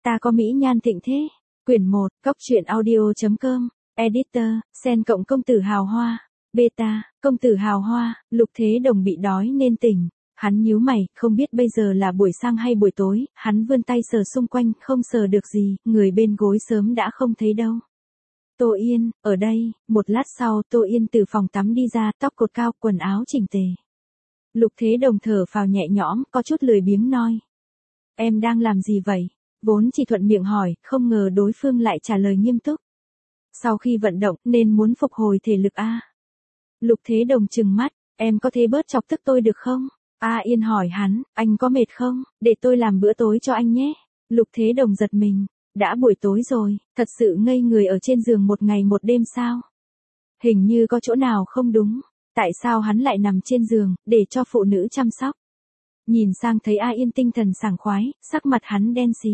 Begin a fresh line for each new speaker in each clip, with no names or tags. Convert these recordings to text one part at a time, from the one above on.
Ta có mỹ nhan thịnh thế. Quyển 1, Cóc truyện audio.com, Editor, Sen cộng công tử hào hoa. Beta, công tử hào hoa. Lục Thế Đồng bị đói nên tỉnh. Hắn nhíu mày, không biết bây giờ là buổi sáng hay buổi tối, hắn vươn tay sờ xung quanh, không sờ được gì, người bên gối sớm đã không thấy đâu. Tô Yên, ở đây. Một lát sau, Tô Yên từ phòng tắm đi ra, tóc cột cao, quần áo chỉnh tề. Lục Thế Đồng thở phào nhẹ nhõm, có chút lười biếng nói. Em đang làm gì vậy? Vốn chỉ thuận miệng hỏi, không ngờ đối phương lại trả lời nghiêm túc. Sau khi vận động, nên muốn phục hồi thể lực a. Lục Thế Đồng trừng mắt, em có thể bớt chọc tức tôi được không? A Yên hỏi hắn, anh có mệt không? Để tôi làm bữa tối cho anh nhé. Lục Thế Đồng giật mình, đã buổi tối rồi, thật sự ngây người ở trên giường một ngày một đêm sao? Hình như có chỗ nào không đúng, tại sao hắn lại nằm trên giường, để cho phụ nữ chăm sóc? Nhìn sang thấy A Yên tinh thần sảng khoái, sắc mặt hắn đen xì.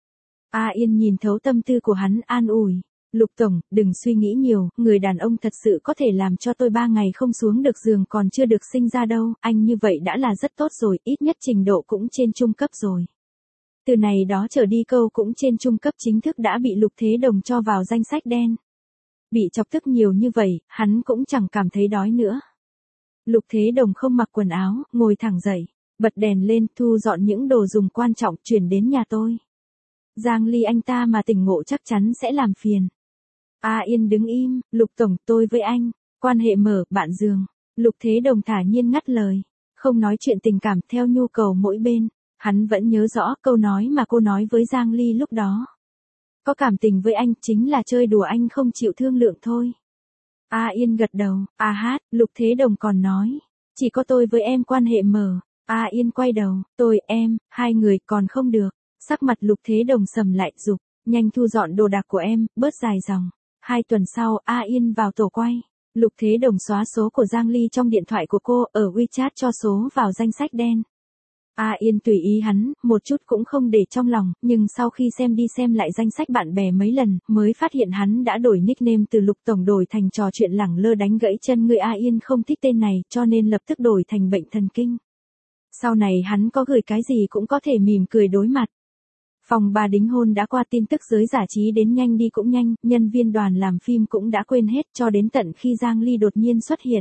A Yên nhìn thấu tâm tư của hắn, an ủi. Lục Tổng, đừng suy nghĩ nhiều, người đàn ông thật sự có thể làm cho tôi 3 ngày không xuống được giường còn chưa được sinh ra đâu, anh như vậy đã là rất tốt rồi, ít nhất trình độ cũng trên trung cấp rồi. Từ này đó trở đi câu cũng trên trung cấp chính thức đã bị Lục Thế Đồng cho vào danh sách đen. Bị chọc tức nhiều như vậy, hắn cũng chẳng cảm thấy đói nữa. Lục Thế Đồng không mặc quần áo, ngồi thẳng dậy, bật đèn lên, thu dọn những đồ dùng quan trọng, chuyển đến nhà tôi. Giang Ly anh ta mà tỉnh ngộ chắc chắn sẽ làm phiền. A Yên đứng im, Lục Tổng, tôi với anh, quan hệ mở, bạn giường. Lục Thế Đồng thả nhiên ngắt lời, không nói chuyện tình cảm theo nhu cầu mỗi bên. Hắn vẫn nhớ rõ câu nói mà cô nói với Giang Ly lúc đó. Có cảm tình với anh chính là chơi đùa, anh không chịu thương lượng thôi. A Yên gật đầu, a hát, Lục Thế Đồng còn nói, chỉ có tôi với em quan hệ mở. A Yên quay đầu, tôi, em, hai người còn không được. Sắc mặt Lục Thế Đồng sầm lại, giục, nhanh thu dọn đồ đạc của em, bớt dài dòng. 2 tuần sau, A Yên vào tổ quay. Lục Thế Đồng xóa số của Giang Ly trong điện thoại của cô, ở WeChat cho số vào danh sách đen. A Yên tùy ý hắn, một chút cũng không để trong lòng, nhưng sau khi xem đi xem lại danh sách bạn bè mấy lần, mới phát hiện hắn đã đổi nickname từ Lục Tổng đổi thành trò chuyện lẳng lơ đánh gãy chân người. A Yên không thích tên này, cho nên lập tức đổi thành bệnh thần kinh. Sau này hắn có gửi cái gì cũng có thể mỉm cười đối mặt. Phòng 3 đính hôn đã qua, tin tức giới giải trí đến nhanh đi cũng nhanh, nhân viên đoàn làm phim cũng đã quên hết, cho đến tận khi Giang Ly đột nhiên xuất hiện.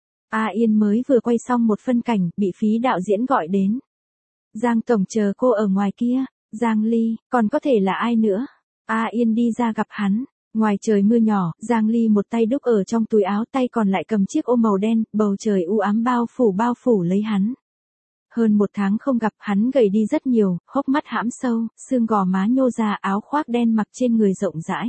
A Yên mới vừa quay xong một phân cảnh, bị phí đạo diễn gọi đến. Giang Tổng chờ cô ở ngoài kia. Giang Ly, còn có thể là ai nữa? A Yên đi ra gặp hắn. Ngoài trời mưa nhỏ, Giang Ly một tay đúc ở trong túi áo, tay còn lại cầm chiếc ô màu đen, bầu trời u ám bao phủ lấy hắn. Hơn 1 tháng không gặp, hắn gầy đi rất nhiều, hốc mắt hãm sâu, xương gò má nhô ra, áo khoác đen mặc trên người rộng rãi.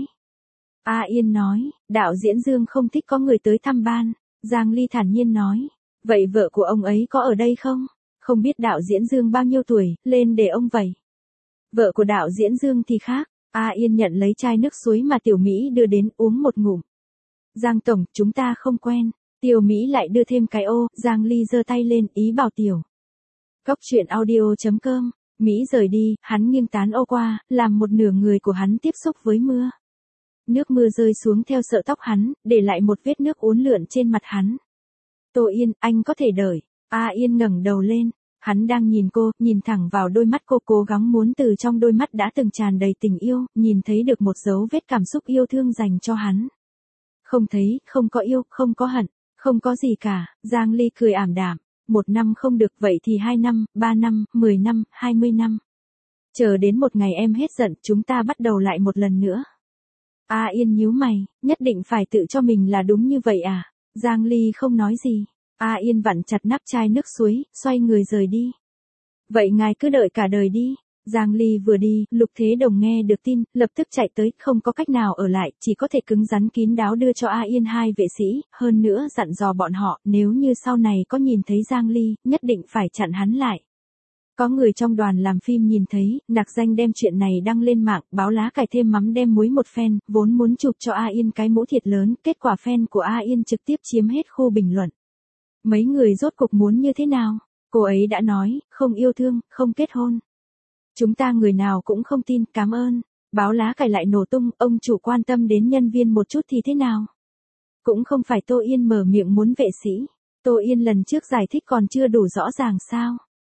A Yên nói, đạo diễn Dương không thích có người tới thăm ban. Giang Ly thản nhiên nói, vậy vợ của ông ấy có ở đây không? Không biết đạo diễn Dương bao nhiêu tuổi, lên để ông vậy. Vợ của đạo diễn Dương thì khác. A Yên nhận lấy chai nước suối mà Tiểu Mỹ đưa đến, uống một ngụm. Giang Tổng, chúng ta không quen. Tiểu Mỹ lại đưa thêm cái ô. Giang Ly giơ tay lên, ý bảo Tiểu. Cóc truyện audio.com. Mỹ rời đi, hắn nghiêng tán ô qua, làm một nửa người của hắn tiếp xúc với mưa. Nước mưa rơi xuống theo sợi tóc hắn, để lại một vết nước uốn lượn trên mặt hắn. Tô Yên, anh có thể đợi. A Yên ngẩng đầu lên, hắn đang nhìn cô, nhìn thẳng vào đôi mắt cô, cố gắng muốn từ trong đôi mắt đã từng tràn đầy tình yêu, nhìn thấy được một dấu vết cảm xúc yêu thương dành cho hắn. Không thấy, không có yêu, không có hận, không có gì cả. Giang Ly cười ảm đạm. 1 năm không được, vậy thì 2 năm, 3 năm, 10 năm, 20 năm. Chờ đến một ngày em hết giận, chúng ta bắt đầu lại một lần nữa. A Yên nhíu mày, nhất định phải tự cho mình là đúng như vậy à? Giang Ly không nói gì. A Yên vặn chặt nắp chai nước suối, xoay người rời đi. Vậy ngài cứ đợi cả đời đi. Giang Ly vừa đi, Lục Thế Đồng nghe được tin, lập tức chạy tới, không có cách nào ở lại, chỉ có thể cứng rắn kín đáo đưa cho A Yên 2 vệ sĩ, hơn nữa dặn dò bọn họ, nếu như sau này có nhìn thấy Giang Ly, nhất định phải chặn hắn lại. Có người trong đoàn làm phim nhìn thấy, nặc danh đem chuyện này đăng lên mạng, báo lá cải thêm mắm đem muối một phen, vốn muốn chụp cho A Yên cái mũ thiệt lớn, kết quả fan của A Yên trực tiếp chiếm hết khu bình luận. Mấy người rốt cục muốn như thế nào? Cô ấy đã nói, không yêu thương, không kết hôn. Chúng ta người nào cũng không tin, cảm ơn. Báo lá cải lại nổ tung, ông chủ quan tâm đến nhân viên một chút thì thế nào? Cũng không phải Tô Yên mở miệng muốn vệ sĩ. Tô Yên lần trước giải thích còn chưa đủ rõ ràng sao?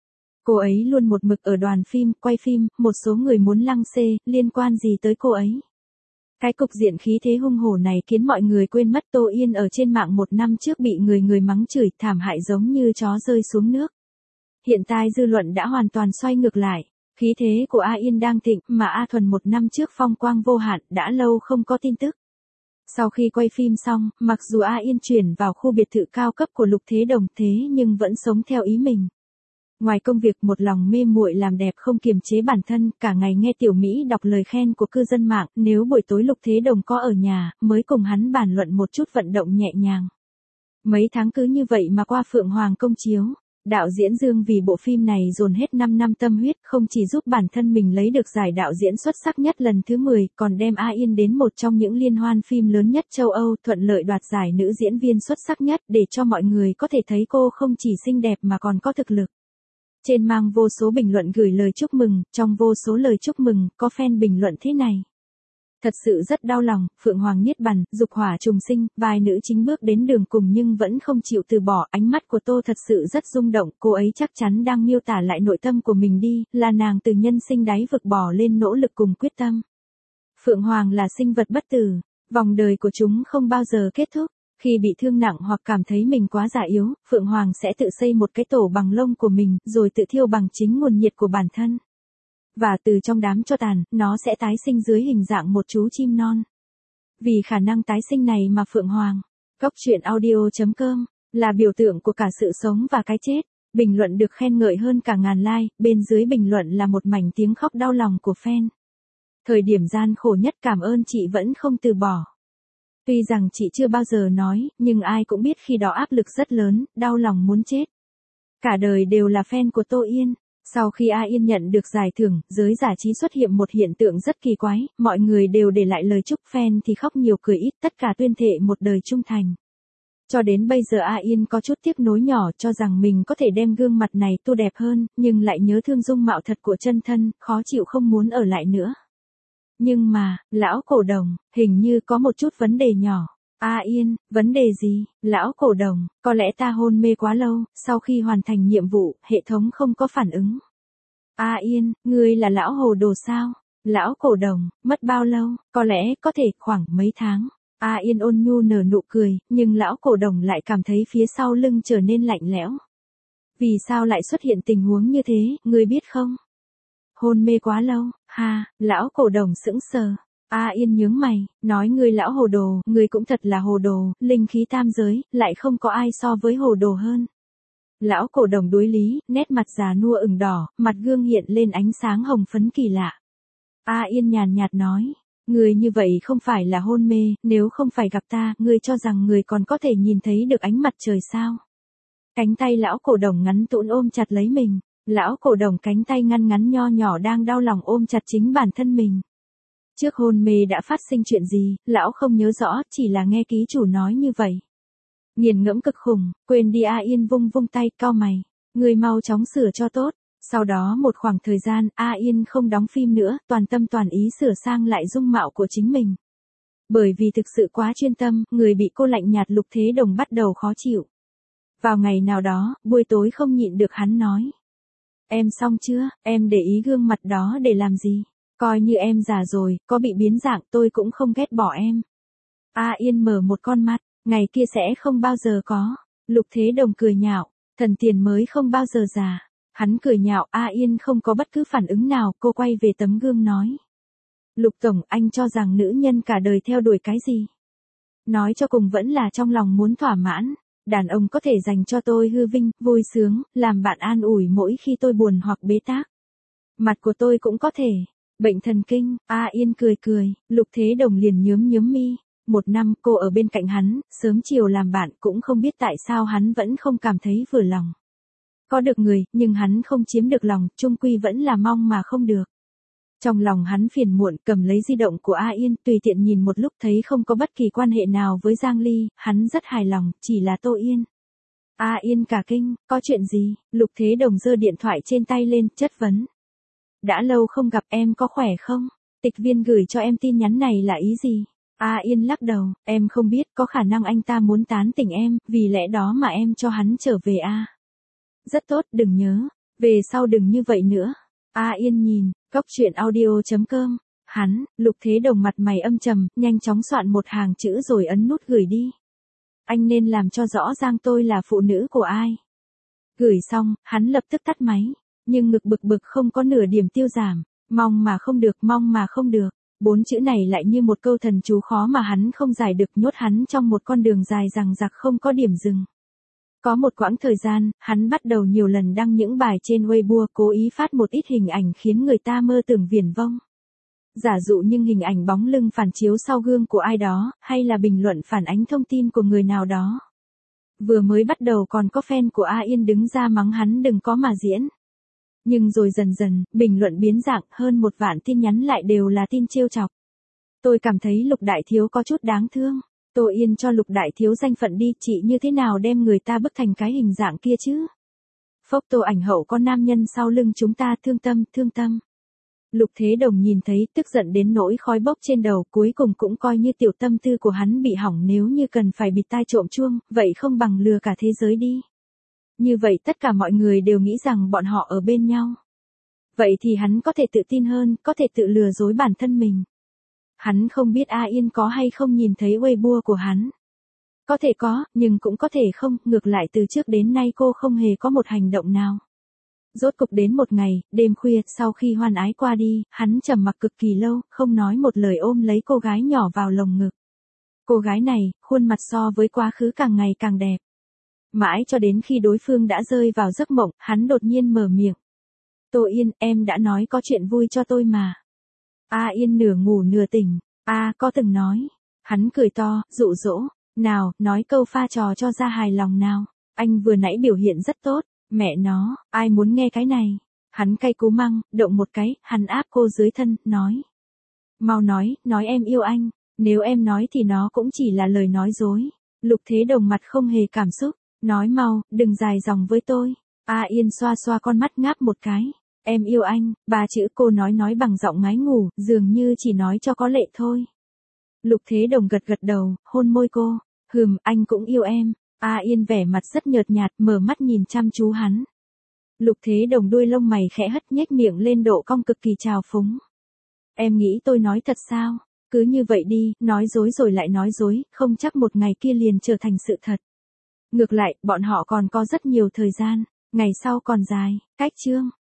Cô ấy luôn một mực ở đoàn phim, quay phim, một số người muốn lăng xê, liên quan gì tới cô ấy. Cái cục diện khí thế hung hổ này khiến mọi người quên mất Tô Yên ở trên mạng một năm trước bị người mắng chửi thảm hại giống như chó rơi xuống nước. Hiện tại dư luận đã hoàn toàn xoay ngược lại. Khí thế của A Yên đang thịnh mà A Thuần một năm trước phong quang vô hạn đã lâu không có tin tức. Sau khi quay phim xong, mặc dù A Yên chuyển vào khu biệt thự cao cấp của Lục Thế Đồng thế nhưng vẫn sống theo ý mình. Ngoài công việc một lòng mê muội làm đẹp không kiềm chế bản thân, cả ngày nghe Tiểu Mỹ đọc lời khen của cư dân mạng, nếu buổi tối Lục Thế Đồng có ở nhà, mới cùng hắn bàn luận một chút vận động nhẹ nhàng. Mấy tháng cứ như vậy mà qua Phượng Hoàng công chiếu. Đạo diễn Dương vì bộ phim này dồn hết 5 năm tâm huyết không chỉ giúp bản thân mình lấy được giải đạo diễn xuất sắc nhất lần thứ 10, còn đem A Yên đến một trong những liên hoan phim lớn nhất châu Âu thuận lợi đoạt giải nữ diễn viên xuất sắc nhất để cho mọi người có thể thấy cô không chỉ xinh đẹp mà còn có thực lực. Trên mang vô số bình luận gửi lời chúc mừng, trong vô số lời chúc mừng, có fan bình luận thế này. Thật sự rất đau lòng, Phượng Hoàng niết bàn, dục hỏa trùng sinh, vài nữ chính bước đến đường cùng nhưng vẫn không chịu từ bỏ, ánh mắt của Tô thật sự rất rung động, cô ấy chắc chắn đang miêu tả lại nội tâm của mình đi, là nàng từ nhân sinh đáy vực bỏ lên nỗ lực cùng quyết tâm. Phượng Hoàng là sinh vật bất tử, vòng đời của chúng không bao giờ kết thúc. Khi bị thương nặng hoặc cảm thấy mình quá già yếu, Phượng Hoàng sẽ tự xây một cái tổ bằng lông của mình, rồi tự thiêu bằng chính nguồn nhiệt của bản thân. Và từ trong đám tro tàn, nó sẽ tái sinh dưới hình dạng một chú chim non. Vì khả năng tái sinh này mà Phượng Hoàng, Cốc truyện audio.com, là biểu tượng của cả sự sống và cái chết. Bình luận được khen ngợi hơn cả ngàn like, bên dưới bình luận là một mảnh tiếng khóc đau lòng của fan. Thời điểm gian khổ nhất cảm ơn chị vẫn không từ bỏ. Tuy rằng chị chưa bao giờ nói, nhưng ai cũng biết khi đó áp lực rất lớn, đau lòng muốn chết. Cả đời đều là fan của Tô Yên. Sau khi A Yên nhận được giải thưởng, giới giải trí xuất hiện một hiện tượng rất kỳ quái, mọi người đều để lại lời chúc, fan thì khóc nhiều cười ít, tất cả tuyên thệ một đời trung thành. Cho đến bây giờ A Yên có chút tiếc nối nhỏ cho rằng mình có thể đem gương mặt này tô đẹp hơn, nhưng lại nhớ thương dung mạo thật của chân thân, khó chịu không muốn ở lại nữa. Nhưng mà, lão cổ đồng, hình như có một chút vấn đề nhỏ. A Yên, vấn đề gì? Lão cổ đồng, có lẽ ta hôn mê quá lâu, sau khi hoàn thành nhiệm vụ, hệ thống không có phản ứng. A Yên, ngươi là lão hồ đồ sao? Lão cổ đồng, mất bao lâu? Có lẽ, có thể khoảng mấy tháng. A Yên ôn nhu nở nụ cười, nhưng lão cổ đồng lại cảm thấy phía sau lưng trở nên lạnh lẽo. Vì sao lại xuất hiện tình huống như thế, ngươi biết không? Hôn mê quá lâu, ha, lão cổ đồng sững sờ. A Yên nhướng mày, nói ngươi lão hồ đồ, ngươi cũng thật là hồ đồ, linh khí tam giới, lại không có ai so với hồ đồ hơn. Lão cổ đồng đối lý, nét mặt già nua ửng đỏ, mặt gương hiện lên ánh sáng hồng phấn kỳ lạ. A Yên nhàn nhạt nói, ngươi như vậy không phải là hôn mê, nếu không phải gặp ta, ngươi cho rằng ngươi còn có thể nhìn thấy được ánh mặt trời sao? Cánh tay lão cổ đồng ngắn tũn ôm chặt lấy mình. Lão cổ đồng cánh tay ngăn ngắn nho nhỏ đang đau lòng ôm chặt chính bản thân mình. Trước hôn mê đã phát sinh chuyện gì, lão không nhớ rõ, chỉ là nghe ký chủ nói như vậy. Nghiền ngẫm cực khủng, quên đi. A Yên vung vung tay, cau mày. Người mau chóng sửa cho tốt. Sau đó một khoảng thời gian, A Yên không đóng phim nữa, toàn tâm toàn ý sửa sang lại dung mạo của chính mình. Bởi vì thực sự quá chuyên tâm, người bị cô lạnh nhạt Lục Thế Đồng bắt đầu khó chịu. Vào ngày nào đó, buổi tối không nhịn được hắn nói. Em xong chưa, em để ý gương mặt đó để làm gì? Coi như em già rồi, có bị biến dạng tôi cũng không ghét bỏ em. A Yên mở một con mắt, ngày kia sẽ không bao giờ có. Lục Thế Đồng cười nhạo, thần tiền mới không bao giờ già. Hắn cười nhạo, A Yên không có bất cứ phản ứng nào, cô quay về tấm gương nói. Lục Tổng, anh cho rằng nữ nhân cả đời theo đuổi cái gì? Nói cho cùng vẫn là trong lòng muốn thỏa mãn. Đàn ông có thể dành cho tôi hư vinh, vui sướng, làm bạn an ủi mỗi khi tôi buồn hoặc bế tắc. Mặt của tôi cũng có thể. Bệnh thần kinh, A Yên cười cười, Lục Thế Đồng liền nhướng mi. Một năm cô ở bên cạnh hắn, sớm chiều làm bạn cũng không biết tại sao hắn vẫn không cảm thấy vừa lòng. Có được người, nhưng hắn không chiếm được lòng, chung quy vẫn là mong mà không được. Trong lòng hắn phiền muộn, cầm lấy di động của A Yên, tùy tiện nhìn một lúc thấy không có bất kỳ quan hệ nào với Giang Ly, hắn rất hài lòng, chỉ là Tô Yên. A Yên cả kinh, có chuyện gì? Lục Thế Đồng giơ điện thoại trên tay lên, chất vấn. Đã lâu không gặp, em có khỏe không? Tịch Viên gửi cho em tin nhắn này là ý gì? A Yên lắc đầu, em không biết, có khả năng anh ta muốn tán tỉnh em, vì lẽ đó mà em cho hắn trở về a. Rất tốt, đừng nhớ. Về sau đừng như vậy nữa. A Yên nhìn, cốc truyện audio.com. Hắn, Lục Thế Đồng mặt mày âm trầm, nhanh chóng soạn một hàng chữ rồi ấn nút gửi đi. Anh nên làm cho rõ ràng tôi là phụ nữ của ai. Gửi xong, hắn lập tức tắt máy. Nhưng ngực bực bực không có nửa điểm tiêu giảm. Mong mà không được, mong mà không được. 4 chữ này lại như một câu thần chú khó mà hắn không giải được, nhốt hắn trong một con đường dài dằng dặc không có điểm dừng. Có một quãng thời gian, hắn bắt đầu nhiều lần đăng những bài trên Weibo, cố ý phát một ít hình ảnh khiến người ta mơ tưởng viển vông. Giả dụ nhưng hình ảnh bóng lưng phản chiếu sau gương của ai đó, hay là bình luận phản ánh thông tin của người nào đó. Vừa mới bắt đầu còn có fan của A Yên đứng ra mắng hắn đừng có mà diễn. Nhưng rồi dần dần, bình luận biến dạng, hơn 1 vạn tin nhắn lại đều là tin trêu chọc. Tôi cảm thấy Lục Đại Thiếu có chút đáng thương. Tô Yên cho Lục Đại Thiếu danh phận đi, chị như thế nào đem người ta bức thành cái hình dạng kia chứ? Phốc Tô ảnh hậu có nam nhân sau lưng chúng ta, thương tâm, thương tâm. Lục Thế Đồng nhìn thấy, tức giận đến nỗi khói bốc trên đầu, cuối cùng cũng coi như tiểu tâm tư của hắn bị hỏng, nếu như cần phải bịt tai trộm chuông, vậy không bằng lừa cả thế giới đi. Như vậy tất cả mọi người đều nghĩ rằng bọn họ ở bên nhau. Vậy thì hắn có thể tự tin hơn, có thể tự lừa dối bản thân mình. Hắn không biết A Yên có hay không nhìn thấy Weibo của hắn. Có thể có, nhưng cũng có thể không, ngược lại từ trước đến nay cô không hề có một hành động nào. Rốt cục đến một ngày, đêm khuya, sau khi hoan ái qua đi, hắn trầm mặc cực kỳ lâu, không nói một lời ôm lấy cô gái nhỏ vào lồng ngực. Cô gái này, khuôn mặt so với quá khứ càng ngày càng đẹp. Mãi cho đến khi đối phương đã rơi vào giấc mộng, hắn đột nhiên mở miệng. Tô Yên, em đã nói có chuyện vui cho tôi mà. A Yên nửa ngủ nửa tỉnh. Có từng nói. Hắn cười to, dụ dỗ. Nào, nói câu pha trò cho ra hài lòng nào. Anh vừa nãy biểu hiện rất tốt. Mẹ nó, ai muốn nghe cái này. Hắn cay cú măng, động một cái, hắn áp cô dưới thân, nói. Mau nói em yêu anh. Nếu em nói thì nó cũng chỉ là lời nói dối. Lục Thế Đồng mặt không hề cảm xúc. Nói mau, đừng dài dòng với tôi. A Yên xoa xoa con mắt ngáp một cái. Em yêu anh, 3 chữ cô nói bằng giọng ngái ngủ, dường như chỉ nói cho có lệ thôi. Lục Thế Đồng gật gật đầu, hôn môi cô. Anh cũng yêu em. A Yên vẻ mặt rất nhợt nhạt, mở mắt nhìn chăm chú hắn. Lục Thế Đồng đuôi lông mày khẽ hất, nhếch miệng lên độ cong cực kỳ trào phúng. Em nghĩ tôi nói thật sao? Cứ như vậy đi, nói dối rồi lại nói dối, không chắc một ngày kia liền trở thành sự thật. Ngược lại, bọn họ còn có rất nhiều thời gian, ngày sau còn dài, cách chương.